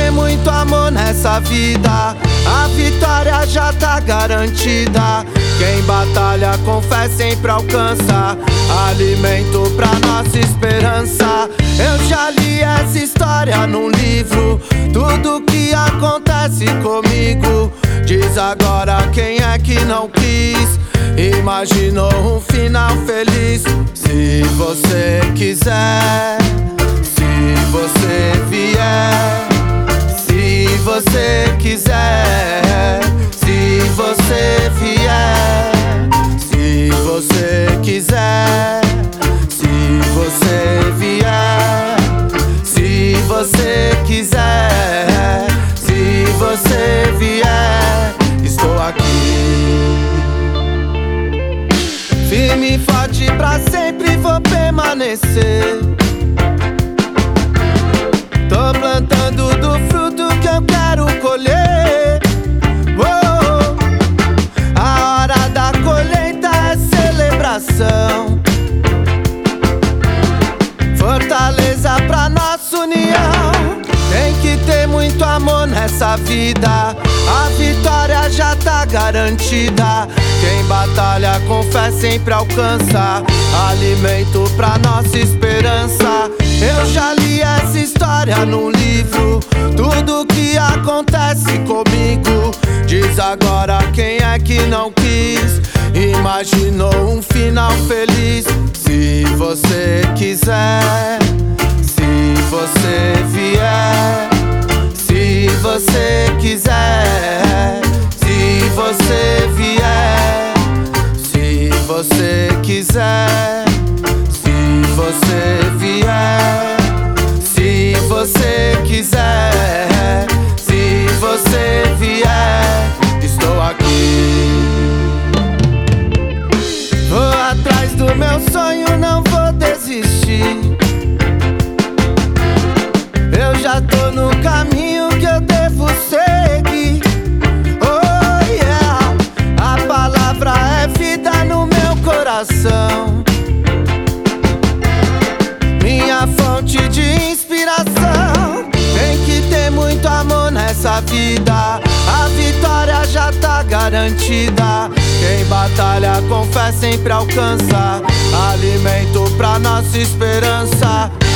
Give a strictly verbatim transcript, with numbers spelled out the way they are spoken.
ter muito amor nessa vida, a vitória já tá garantida. Quem batalha com fé sempre alcança alimento pra nossa esperança. Eu já li essa história num livro, tudo que acontece comigo. Diz agora quem é que não quis, imaginou um final feliz. Se você quiser, se você vier, se você quiser, se você vier, se você quiser, se você vier, se você quiser, se você vier, estou aqui. Firme e forte pra sempre vou permanecer. Tô plantando do fruto que eu quero colher. Oh, a hora da colheita é celebração, fortaleza pra nossa união. Tem que ter muito amor nessa vida, a vitória já tá garantida. Quem batalha com fé sempre alcança alimento pra nossa esperança. Eu já li essa história num livro, tudo que acontece comigo. Diz agora quem é que não quis, imaginou um final feliz. Se você quiser, se você vier, se você quiser, se você vier, se você quiser, se você vier, se você quiser, se você vier, estou aqui. Vou atrás do meu sonho, não vou desistir. Eu já tô no caminho que eu devo seguir. Oh yeah, a palavra é vida no meu coração, minha fonte de inspiração. Tem que ter muito amor nessa vida, a vitória já tá garantida. Quem batalha com fé sempre alcança alimento pra nossa esperança.